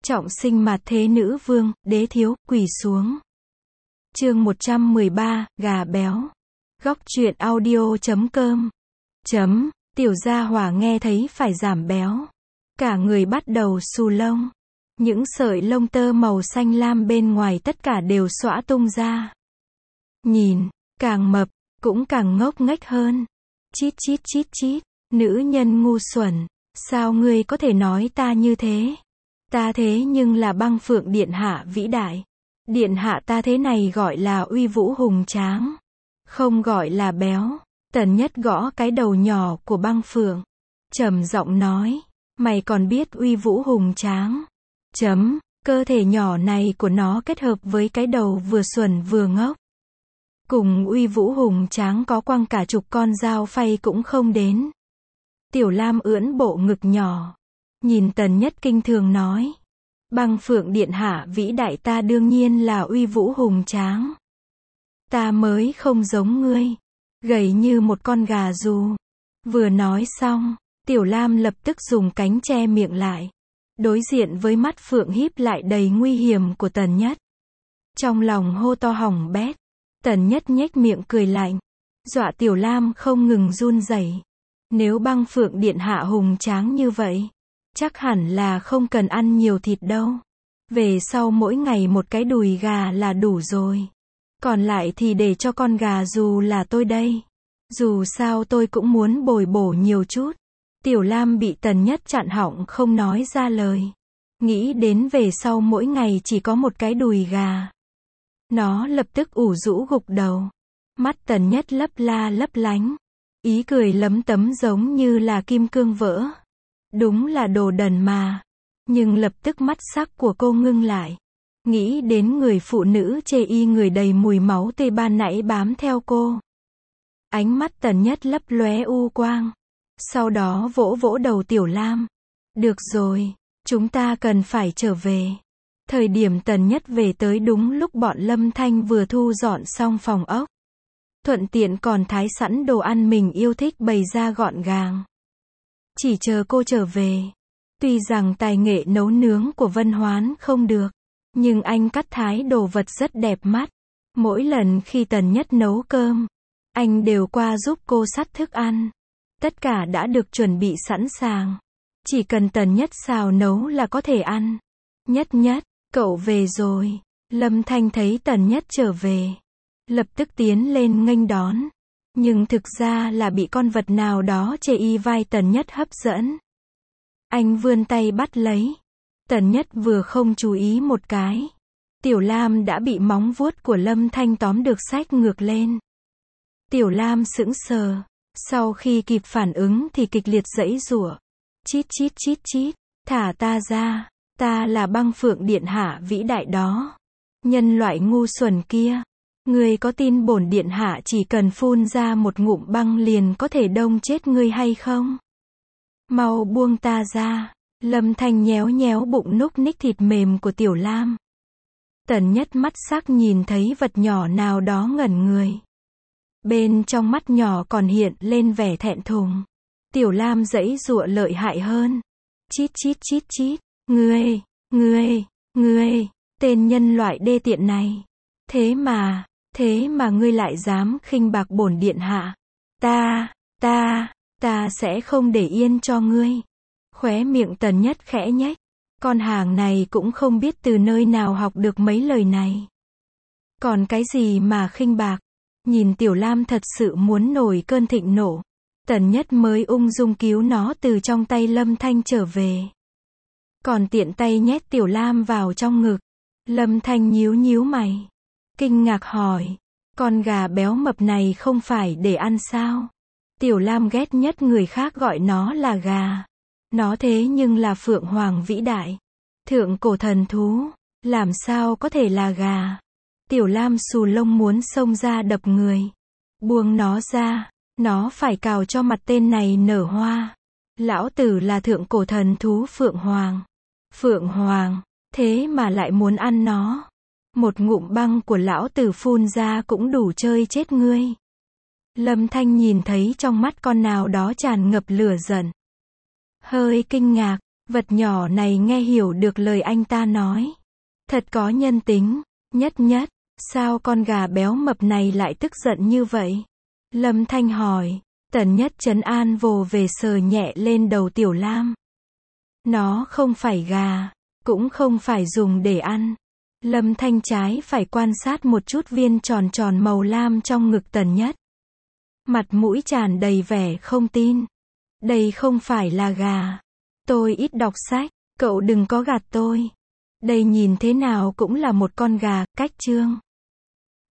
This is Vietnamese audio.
Trọng sinh mạt thế nữ vương, đế thiếu, quỳ xuống. Chương 113, gà béo. Góc truyện audio.com. Tiểu gia hỏa nghe thấy phải giảm béo. Cả người bắt đầu xù lông. Những sợi lông tơ màu xanh lam bên ngoài tất cả đều xõa tung ra. Nhìn, càng mập, cũng càng ngốc nghếch hơn. Chít chít chít chít, nữ nhân ngu xuẩn, sao ngươi có thể nói ta như thế? Ta thế nhưng là Băng Phượng điện hạ vĩ đại. Điện hạ ta thế này gọi là uy vũ hùng tráng, không gọi là béo. Tần Nhất gõ cái đầu nhỏ của Băng Phượng, trầm giọng nói, mày còn biết uy vũ hùng tráng? Cơ thể nhỏ này của nó kết hợp với cái đầu vừa xuẩn vừa ngốc. Cùng uy vũ hùng tráng có quăng cả chục con dao phay cũng không đến. Tiểu Lam ưỡn bộ ngực nhỏ, nhìn Tần Nhất kinh thường nói, Băng Phượng điện hạ vĩ đại ta đương nhiên là uy vũ hùng tráng. Ta mới không giống ngươi, gầy như một con gà rù. Vừa nói xong, Tiểu Lam lập tức dùng cánh che miệng lại, đối diện với mắt phượng híp lại đầy nguy hiểm của Tần Nhất. Trong lòng hô to hỏng bét. Tần Nhất nhếch miệng cười lạnh, dọa Tiểu Lam không ngừng run rẩy. Nếu Băng Phượng điện hạ hùng tráng như vậy, chắc hẳn là không cần ăn nhiều thịt đâu. Về sau mỗi ngày một cái đùi gà là đủ rồi. Còn lại thì để cho con gà dù là tôi đây. Dù sao tôi cũng muốn bồi bổ nhiều chút. Tiểu Lam bị Tần Nhất chặn họng không nói ra lời. Nghĩ đến về sau mỗi ngày chỉ có một cái đùi gà, nó lập tức ủ rũ gục đầu. Mắt Tần Nhất lấp la lấp lánh, ý cười lấm tấm giống như là kim cương vỡ. Đúng là đồ đần mà. Nhưng lập tức mắt sắc của cô ngưng lại. Nghĩ đến người phụ nữ chê y người đầy mùi máu tươi ban nãy bám theo cô. Ánh mắt Tần Nhất lấp lóe u quang. Sau đó vỗ vỗ đầu Tiểu Lam. Được rồi, chúng ta cần phải trở về. Thời điểm Tần Nhất về tới đúng lúc bọn Lâm Thanh vừa thu dọn xong phòng ốc. Thuận tiện còn thái sẵn đồ ăn mình yêu thích bày ra gọn gàng. Chỉ chờ cô trở về. Tuy rằng tài nghệ nấu nướng của Vân Hoán không được, nhưng anh cắt thái đồ vật rất đẹp mắt. Mỗi lần khi Tần Nhất nấu cơm, anh đều qua giúp cô sắt thức ăn. Tất cả đã được chuẩn bị sẵn sàng. Chỉ cần Tần Nhất xào nấu là có thể ăn. Nhất Nhất, cậu về rồi. Lâm Thanh thấy Tần Nhất trở về, lập tức tiến lên nghênh đón. Nhưng thực ra là bị con vật nào đó chê y vai Tần Nhất hấp dẫn. Anh vươn tay bắt lấy. Tần Nhất vừa không chú ý một cái, Tiểu Lam đã bị móng vuốt của Lâm Thanh tóm được xách ngược lên. Tiểu Lam sững sờ, sau khi kịp phản ứng thì kịch liệt giãy giụa. Chít chít chít chít, thả ta ra, ta là Băng Phượng điện hạ vĩ đại đó. Nhân loại ngu xuẩn kia, ngươi có tin bổn điện hạ chỉ cần phun ra một ngụm băng liền có thể đông chết ngươi hay không? Mau buông ta ra. Lâm Thanh nhéo nhéo bụng núc ních thịt mềm của Tiểu Lam. Tần Nhất mắt sắc nhìn thấy vật nhỏ nào đó ngẩn người. Bên trong mắt nhỏ còn hiện lên vẻ thẹn thùng. Tiểu Lam giãy giụa lợi hại hơn. Chít chít chít chít, ngươi, tên nhân loại đê tiện này. Thế mà ngươi lại dám khinh bạc bổn điện hạ. Ta sẽ không để yên cho ngươi. Khóe miệng Tần Nhất khẽ nhếch. Con hàng này cũng không biết từ nơi nào học được mấy lời này. Còn cái gì mà khinh bạc? Nhìn Tiểu Lam thật sự muốn nổi cơn thịnh nộ. Tần Nhất mới ung dung cứu nó từ trong tay Lâm Thanh trở về. Còn tiện tay nhét Tiểu Lam vào trong ngực. Lâm Thanh nhíu nhíu mày, kinh ngạc hỏi, con gà béo mập này không phải để ăn sao? Tiểu Lam ghét nhất người khác gọi nó là gà. Nó thế nhưng là Phượng Hoàng vĩ đại, thượng cổ thần thú, làm sao có thể là gà? Tiểu Lam xù lông muốn xông ra đập người. Buông nó ra, nó phải cào cho mặt tên này nở hoa. Lão tử là thượng cổ thần thú Phượng Hoàng. Phượng Hoàng, thế mà lại muốn ăn nó. Một ngụm băng của lão tử phun ra cũng đủ chơi chết ngươi. Lâm Thanh nhìn thấy trong mắt con nào đó tràn ngập lửa giận. Hơi kinh ngạc, Vật nhỏ này nghe hiểu được lời anh ta nói. Thật có nhân tính. Nhất nhất, sao con gà béo mập này lại tức giận như vậy? Lâm Thanh hỏi. Tần Nhất trấn an vồ về sờ nhẹ lên đầu Tiểu Lam. Nó không phải gà, cũng không phải dùng để ăn. Lâm Thanh trái phải quan sát một chút viên tròn tròn màu lam trong ngực Tần Nhất. Mặt mũi tràn đầy vẻ không tin. Đây không phải là gà. Tôi ít đọc sách, cậu đừng có gạt tôi. Đây nhìn thế nào cũng là một con gà, cách chương.